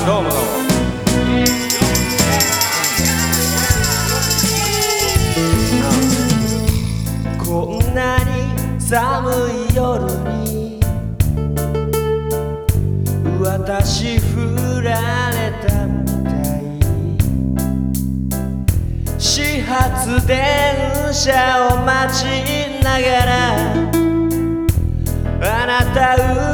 どうもどうも。こんなに寒い夜に私振られたみたい。始発電車を待ちながらあなた